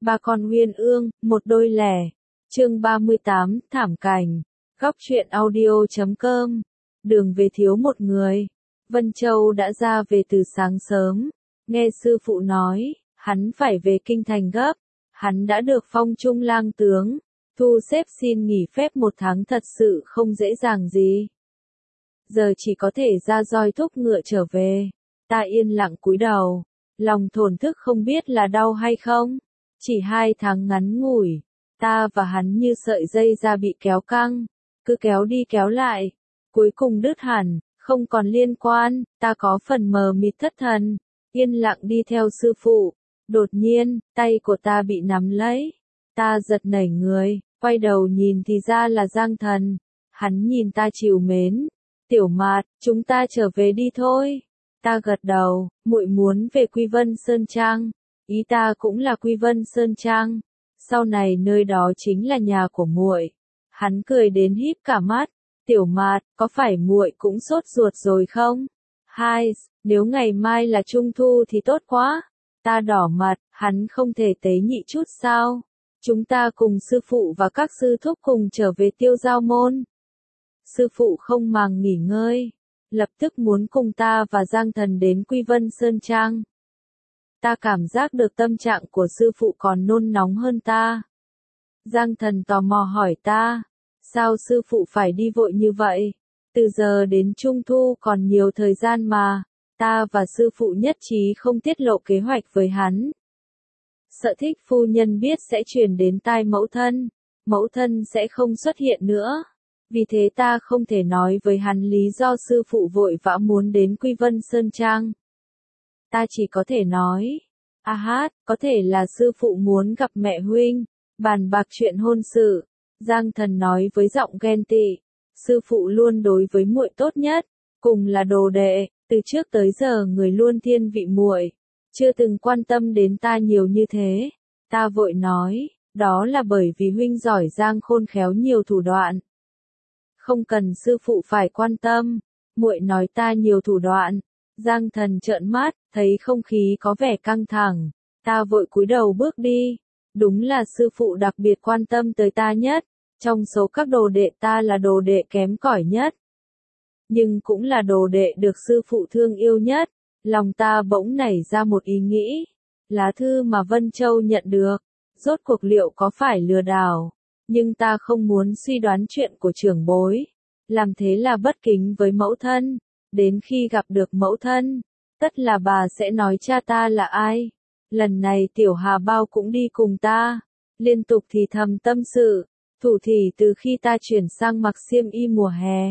Ba con uyên ương, một đôi lẻ. Chương 38, thảm cảnh. Góc truyện audio.com. Đường về thiếu một người. Vân Châu đã ra về từ sáng sớm. Nghe sư phụ nói, hắn phải về kinh thành gấp. Hắn đã được phong trung lang tướng. Thu xếp xin nghỉ phép 1 tháng thật sự không dễ dàng gì. Giờ chỉ có thể ra roi thúc ngựa trở về. Ta yên lặng cúi đầu. Lòng thổn thức không biết là đau hay không. Chỉ 2 tháng ngắn ngủi, ta và hắn như sợi dây da bị kéo căng, cứ kéo đi kéo lại, cuối cùng đứt hẳn, không còn liên quan, ta có phần mờ mịt thất thần, yên lặng đi theo sư phụ. Đột nhiên, tay của ta bị nắm lấy, ta giật nảy người, quay đầu nhìn thì ra là Giang Thần, hắn nhìn ta trìu mến, Tiểu Mạt, chúng ta trở về đi thôi. Ta gật đầu, muội muốn về Quy Vân Sơn Trang. Ý ta cũng là Quy Vân Sơn Trang, sau này nơi đó chính là nhà của muội. Hắn cười đến híp cả mắt, Tiểu Mạt, có phải muội cũng sốt ruột rồi không? Nếu ngày mai là Trung Thu thì tốt quá. Ta đỏ mặt, hắn không thể tế nhị chút sao? Chúng ta cùng sư phụ và các sư thúc cùng trở về Tiêu Giao Môn. Sư phụ không màng nghỉ ngơi, lập tức muốn cùng ta và Giang Thần đến Quy Vân Sơn Trang. Ta cảm giác được tâm trạng của sư phụ còn nôn nóng hơn ta. Giang Thần tò mò hỏi ta, sao sư phụ phải đi vội như vậy? Từ giờ đến Trung Thu còn nhiều thời gian mà. Ta và sư phụ nhất trí không tiết lộ kế hoạch với hắn. Sợ Thích phu nhân biết sẽ truyền đến tai mẫu thân sẽ không xuất hiện nữa. Vì thế ta không thể nói với hắn lý do sư phụ vội vã muốn đến Quy Vân Sơn Trang. Ta chỉ có thể nói, có thể là sư phụ muốn gặp mẹ huynh, bàn bạc chuyện hôn sự. Giang Thần nói với giọng ghen tị, sư phụ luôn đối với muội tốt nhất, cùng là đồ đệ, từ trước tới giờ người luôn thiên vị muội, chưa từng quan tâm đến ta nhiều như thế. Ta vội nói, đó là bởi vì huynh giỏi giang khôn khéo nhiều thủ đoạn. Không cần sư phụ phải quan tâm, muội nói ta nhiều thủ đoạn. Giang Thần trợn mắt, thấy không khí có vẻ căng thẳng, ta vội cúi đầu bước đi. Đúng là sư phụ đặc biệt quan tâm tới ta nhất, trong số các đồ đệ ta là đồ đệ kém cỏi nhất. Nhưng cũng là đồ đệ được sư phụ thương yêu nhất. Lòng ta bỗng nảy ra một ý nghĩ, lá thư mà Vân Châu nhận được, rốt cuộc liệu có phải lừa đảo? Nhưng ta không muốn suy đoán chuyện của trưởng bối, làm thế là bất kính với mẫu thân. Đến khi gặp được mẫu thân, tất là bà sẽ nói cha ta là ai. Lần này Tiểu Hà Bao cũng đi cùng ta, liên tục thì thầm tâm sự, thủ thỉ từ khi ta chuyển sang mặc xiêm y mùa hè.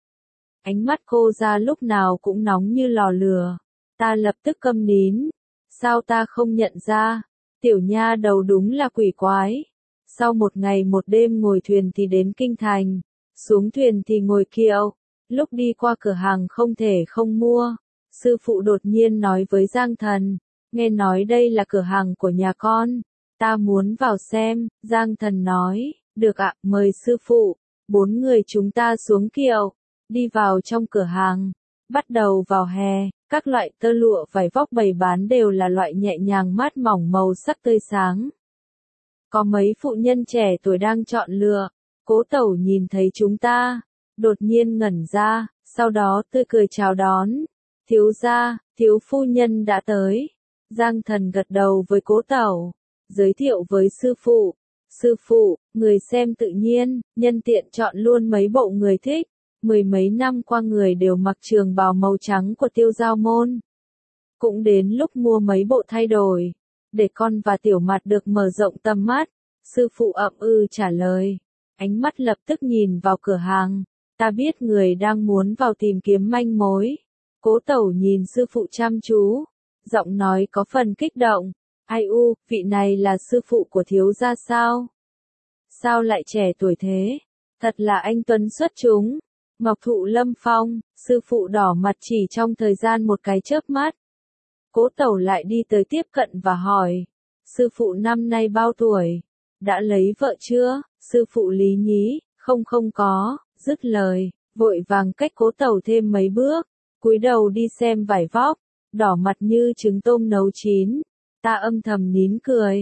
Ánh mắt cô ra lúc nào cũng nóng như lò lửa, ta lập tức câm nín. Sao ta không nhận ra, tiểu nha đầu đúng là quỷ quái. Sau 1 ngày 1 đêm ngồi thuyền thì đến kinh thành, xuống thuyền thì ngồi kiệu. Lúc đi qua cửa hàng không thể không mua, sư phụ đột nhiên nói với Giang Thần, nghe nói đây là cửa hàng của nhà con, ta muốn vào xem. Giang Thần nói, được ạ, mời sư phụ. 4 người chúng ta xuống kiệu, đi vào trong cửa hàng. Bắt đầu vào hè, các loại tơ lụa vải vóc bày bán đều là loại nhẹ nhàng mát mỏng màu sắc tươi sáng. Có mấy phụ nhân trẻ tuổi đang chọn lựa. Cố Tẩu nhìn thấy chúng ta, đột nhiên ngẩn ra, sau đó tươi cười chào đón. Thiếu gia, thiếu phu nhân đã tới. Giang Thần gật đầu với Cố Tẩu, giới thiệu với sư phụ. Sư phụ, người xem tự nhiên, nhân tiện chọn luôn mấy bộ người thích. 10 mấy năm qua người đều mặc trường bào màu trắng của Tiêu Giao Môn. Cũng đến lúc mua mấy bộ thay đổi, để con và Tiểu Mạt được mở rộng tầm mắt. Sư phụ ậm trả lời, ánh mắt lập tức nhìn vào cửa hàng. Ta biết người đang muốn vào tìm kiếm manh mối. Cố Tẩu nhìn sư phụ chăm chú, giọng nói có phần kích động. Ai u, vị này là sư phụ của thiếu gia sao? Sao lại trẻ tuổi thế? Thật là anh tuấn xuất chúng. Ngọc Thụ Lâm Phong, sư phụ đỏ mặt chỉ trong thời gian một cái chớp mắt. Cố Tẩu lại đi tới tiếp cận và hỏi, sư phụ năm nay bao tuổi? Đã lấy vợ chưa? Sư phụ lý nhí, không có, dứt lời, vội vàng cách Cố Tẩu thêm mấy bước, cúi đầu đi xem vải vóc, đỏ mặt như trứng tôm nấu chín. Ta âm thầm nín cười,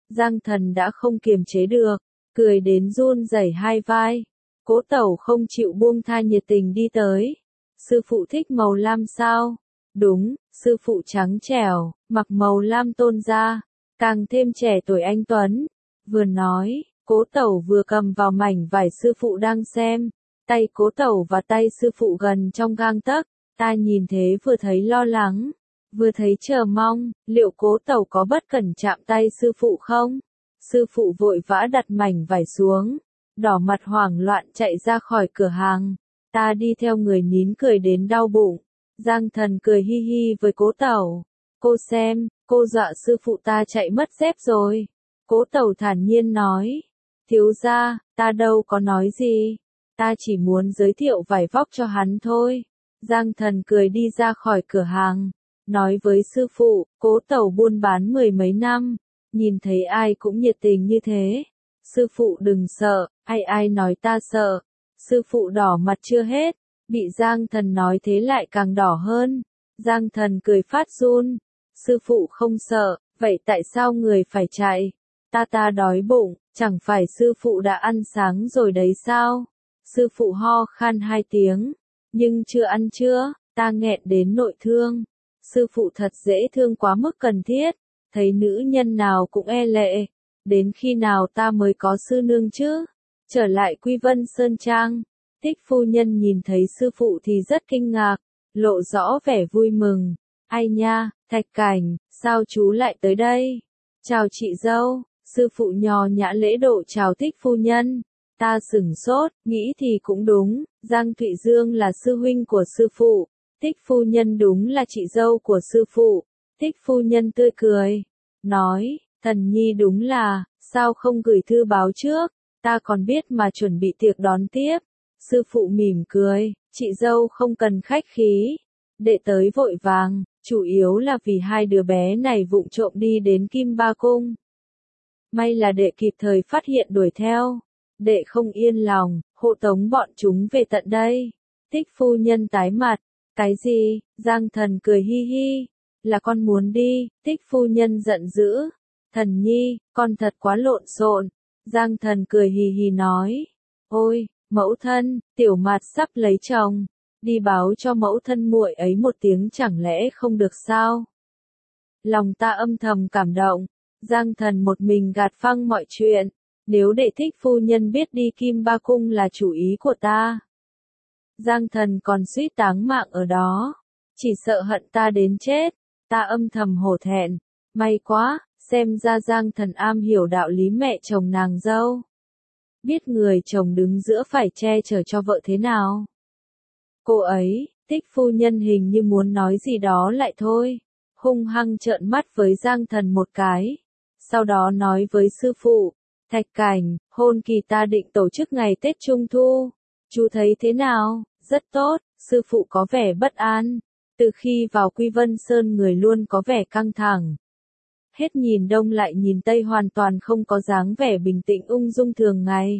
Giang Thần đã không kiềm chế được, cười đến run rẩy hai vai. Cố Tẩu không chịu buông tha nhiệt tình đi tới. Sư phụ thích màu lam sao? Đúng, sư phụ trắng trẻo, mặc màu lam tôn da, càng thêm trẻ tuổi anh tuấn. Vừa nói, Cố Tẩu vừa cầm vào mảnh vải sư phụ đang xem. Tay Cố Tẩu và tay sư phụ gần trong gang tấc. Ta nhìn thế vừa thấy lo lắng, vừa thấy chờ mong, liệu Cố Tẩu có bất cẩn chạm tay sư phụ không? Sư phụ vội vã đặt mảnh vải xuống, đỏ mặt hoảng loạn chạy ra khỏi cửa hàng. Ta đi theo người nín cười đến đau bụng. Giang Thần cười hi hi với Cố Tẩu. Cô xem, cô dọa sư phụ ta chạy mất dép rồi. Cố Tẩu thản nhiên nói. Thiếu gia, ta đâu có nói gì. Ta chỉ muốn giới thiệu vải vóc cho hắn thôi. Giang Thần cười đi ra khỏi cửa hàng. Nói với sư phụ, Cố Tẩu buôn bán mười mấy năm. Nhìn thấy ai cũng nhiệt tình như thế. Sư phụ đừng sợ, ai nói ta sợ. Sư phụ đỏ mặt chưa hết. Bị Giang Thần nói thế lại càng đỏ hơn. Giang Thần cười phát run. Sư phụ không sợ, vậy tại sao người phải chạy? Ta đói bụng, chẳng phải sư phụ đã ăn sáng rồi đấy sao? Sư phụ ho khan hai tiếng. Nhưng chưa ăn chưa, ta nghẹn đến nội thương. Sư phụ thật dễ thương quá mức cần thiết. Thấy nữ nhân nào cũng e lệ. Đến khi nào ta mới có sư nương chứ? Trở lại Quy Vân Sơn Trang. Thích phu nhân nhìn thấy sư phụ thì rất kinh ngạc, lộ rõ vẻ vui mừng. Ai nha, Thạch Cảnh, sao chú lại tới đây? Chào chị dâu, sư phụ nho nhã lễ độ chào Thích phu nhân. Ta sửng sốt, nghĩ thì cũng đúng, Giang Thụy Dương là sư huynh của sư phụ. Thích phu nhân đúng là chị dâu của sư phụ. Thích phu nhân tươi cười, nói, Thần nhi đúng là, sao không gửi thư báo trước, ta còn biết mà chuẩn bị tiệc đón tiếp. Sư phụ mỉm cười, chị dâu không cần khách khí. Đệ tới vội vàng, chủ yếu là vì hai đứa bé này vụng trộm đi đến Kim Ba Cung. May là đệ kịp thời phát hiện đuổi theo. Đệ không yên lòng, hộ tống bọn chúng về tận đây. Thích phu nhân tái mặt. Cái gì? Giang Thần cười hi hi. Là con muốn đi. Thích phu nhân giận dữ. Thần nhi, con thật quá lộn xộn. Giang Thần cười hì hì nói. Ôi, mẫu thân, Tiểu Mạt sắp lấy chồng. Đi báo cho mẫu thân muội ấy một tiếng chẳng lẽ không được sao? Lòng ta âm thầm cảm động. Giang Thần một mình gạt phăng mọi chuyện. Nếu đệ Thích phu nhân biết đi Kim Ba Cung là chủ ý của ta, Giang Thần còn suýt táng mạng ở đó. Chỉ sợ hận ta đến chết. Ta âm thầm hổ thẹn. May quá, xem ra Giang Thần am hiểu đạo lý mẹ chồng nàng dâu. Biết người chồng đứng giữa phải che chở cho vợ thế nào. Cô ấy, Thích phu nhân hình như muốn nói gì đó lại thôi. Hung hăng trợn mắt với Giang Thần một cái. Sau đó nói với sư phụ. Thạch Cảnh, hôn kỳ ta định tổ chức ngày Tết Trung Thu. Chú thấy thế nào? Rất tốt, sư phụ có vẻ bất an. Từ khi vào Quy Vân Sơn người luôn có vẻ căng thẳng. Hết nhìn đông lại nhìn tây hoàn toàn không có dáng vẻ bình tĩnh ung dung thường ngày.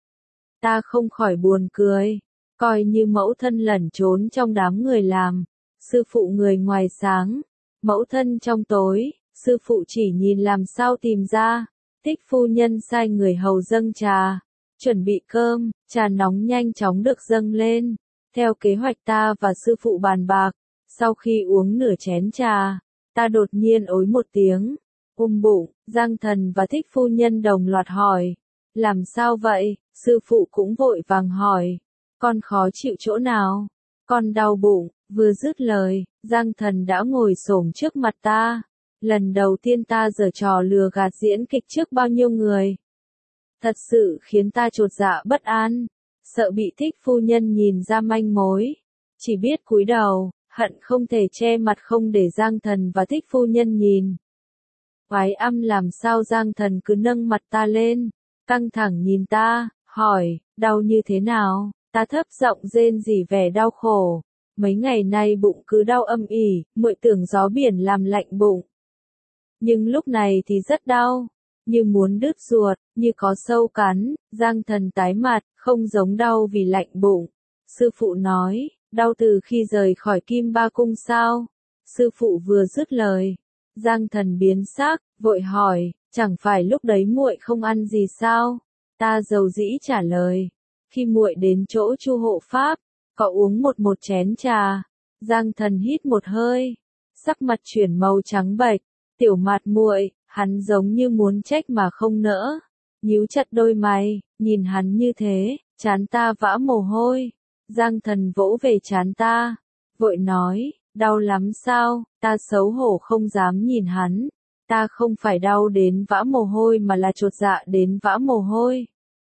Ta không khỏi buồn cười. Coi như mẫu thân lẩn trốn trong đám người làm. Sư phụ người ngoài sáng. Mẫu thân trong tối. Sư phụ chỉ nhìn làm sao tìm ra. Thích phu nhân sai người hầu dâng trà. Chuẩn bị cơm, trà nóng nhanh chóng được dâng lên. Theo kế hoạch ta và sư phụ bàn bạc. Sau khi uống nửa chén trà, ta đột nhiên ối một tiếng. Bụng, Giang Thần và Thích phu nhân đồng loạt hỏi. Làm sao vậy? Sư phụ cũng vội vàng hỏi. Con khó chịu chỗ nào? Con đau bụng. Vừa dứt lời, Giang Thần đã ngồi xổm trước mặt ta. Lần đầu tiên ta giở trò lừa gạt diễn kịch trước bao nhiêu người. Thật sự khiến ta chột dạ bất an. Sợ bị Thích phu nhân nhìn ra manh mối. Chỉ biết cúi đầu, hận không thể che mặt không để Giang Thần và Thích phu nhân nhìn. Oái âm làm sao Giang Thần cứ nâng mặt ta lên, căng thẳng nhìn ta, hỏi, đau như thế nào? Ta thấp giọng rên rỉ vẻ đau khổ. Mấy ngày nay bụng cứ đau âm ỉ, muội tưởng gió biển làm lạnh bụng. Nhưng lúc này thì rất đau, như muốn đứt ruột, như có sâu cắn. Giang Thần tái mặt, không giống đau vì lạnh bụng. Sư phụ nói, đau từ khi rời khỏi Kim Ba Cung sao? Sư phụ vừa dứt lời, Giang Thần biến sắc, vội hỏi, Chẳng phải lúc đấy muội không ăn gì sao? Ta dầu dĩ trả lời. Khi muội đến chỗ Chu hộ pháp, có uống một chén trà. Giang Thần hít một hơi, sắc mặt chuyển màu trắng bệch. Tiểu Mạt muội, hắn giống như muốn trách mà không nỡ, nhíu chặt đôi mày, nhìn hắn như thế, trán ta vã mồ hôi. Giang Thần vỗ về trán ta, vội nói, đau lắm sao? Ta xấu hổ không dám nhìn hắn. Ta không phải đau đến vã mồ hôi mà là chột dạ đến vã mồ hôi.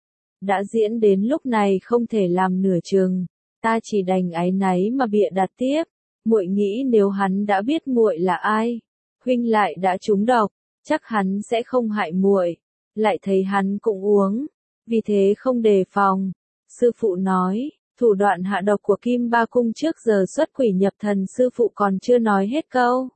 Đã diễn đến lúc này không thể làm nửa chừng, ta chỉ đành áy náy mà bịa đặt tiếp. Muội nghĩ nếu hắn đã biết muội là ai, huynh lại đã trúng độc, chắc hắn sẽ không hại muội. Lại thấy hắn cũng uống, vì thế không đề phòng. Sư phụ nói, thủ đoạn hạ độc của Kim Ba Cung trước giờ xuất quỷ nhập thần, sư phụ còn chưa nói hết câu.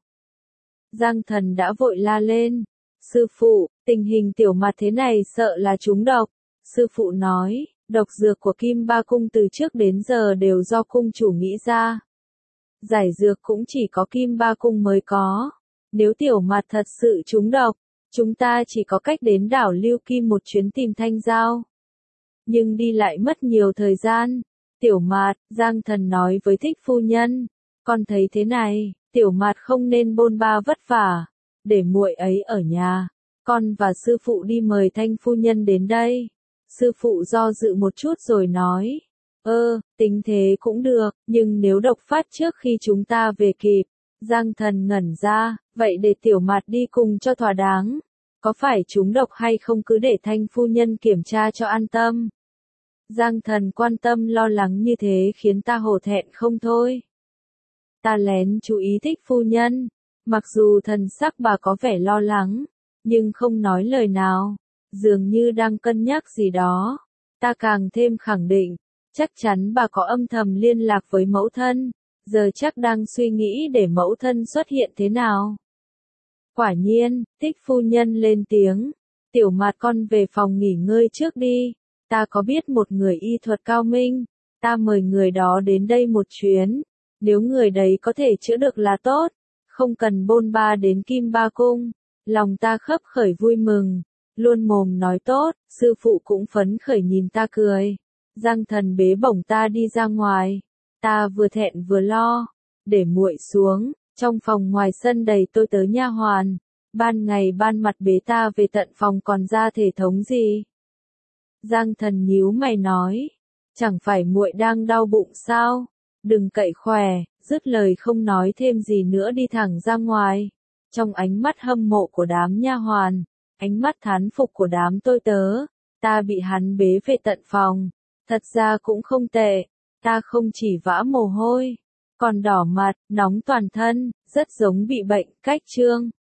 Giang Thần đã vội la lên, sư phụ, tình hình Tiểu Mạt thế này sợ là trúng độc. Sư phụ nói, độc dược của Kim Ba Cung từ trước đến giờ đều do cung chủ nghĩ ra. Giải dược cũng chỉ có Kim Ba Cung mới có. Nếu Tiểu Mạt thật sự trúng độc, chúng ta chỉ có cách đến đảo Lưu Kim một chuyến tìm Thanh Giao. Nhưng đi lại mất nhiều thời gian. Tiểu Mạt, Giang Thần nói với Thích phu nhân, con thấy thế này, Tiểu Mạt không nên bôn ba vất vả, để muội ấy ở nhà. Con và sư phụ đi mời Thanh phu nhân đến đây. Sư phụ do dự một chút rồi nói, tính thế cũng được, nhưng nếu độc phát trước khi chúng ta về kịp. Giang Thần ngẩn ra, vậy để Tiểu Mạt đi cùng cho thỏa đáng. Có phải trúng độc hay không cứ để Thanh phu nhân kiểm tra cho an tâm. Giang Thần quan tâm lo lắng như thế khiến ta hổ thẹn không thôi. Ta lén chú ý Thích phu nhân, mặc dù thần sắc bà có vẻ lo lắng, nhưng không nói lời nào, dường như đang cân nhắc gì đó. Ta càng thêm khẳng định, chắc chắn bà có âm thầm liên lạc với mẫu thân, giờ chắc đang suy nghĩ để mẫu thân xuất hiện thế nào. Quả nhiên, Thích phu nhân lên tiếng, Tiểu Mạt con về phòng nghỉ ngơi trước đi, ta có biết một người y thuật cao minh, ta mời người đó đến đây một chuyến, nếu người đấy có thể chữa được là tốt, không cần bôn ba đến Kim Ba Cung. Lòng ta khấp khởi vui mừng, luôn mồm nói tốt, sư phụ cũng phấn khởi nhìn ta cười. Giang Thần bế bổng ta đi ra ngoài, ta vừa thẹn vừa lo, để muội xuống. Trong phòng ngoài sân đầy tôi tớ nha hoàn, ban ngày ban mặt bế ta về tận phòng còn ra thể thống gì. Giang Thần nhíu mày nói, chẳng phải muội đang đau bụng sao, đừng cậy khỏe, dứt lời không nói thêm gì nữa đi thẳng ra ngoài. Trong ánh mắt hâm mộ của đám nha hoàn, ánh mắt thán phục của đám tôi tớ, ta bị hắn bế về tận phòng, thật ra cũng không tệ, ta không chỉ vã mồ hôi, còn đỏ mặt, nóng toàn thân, rất giống bị bệnh, cách chương.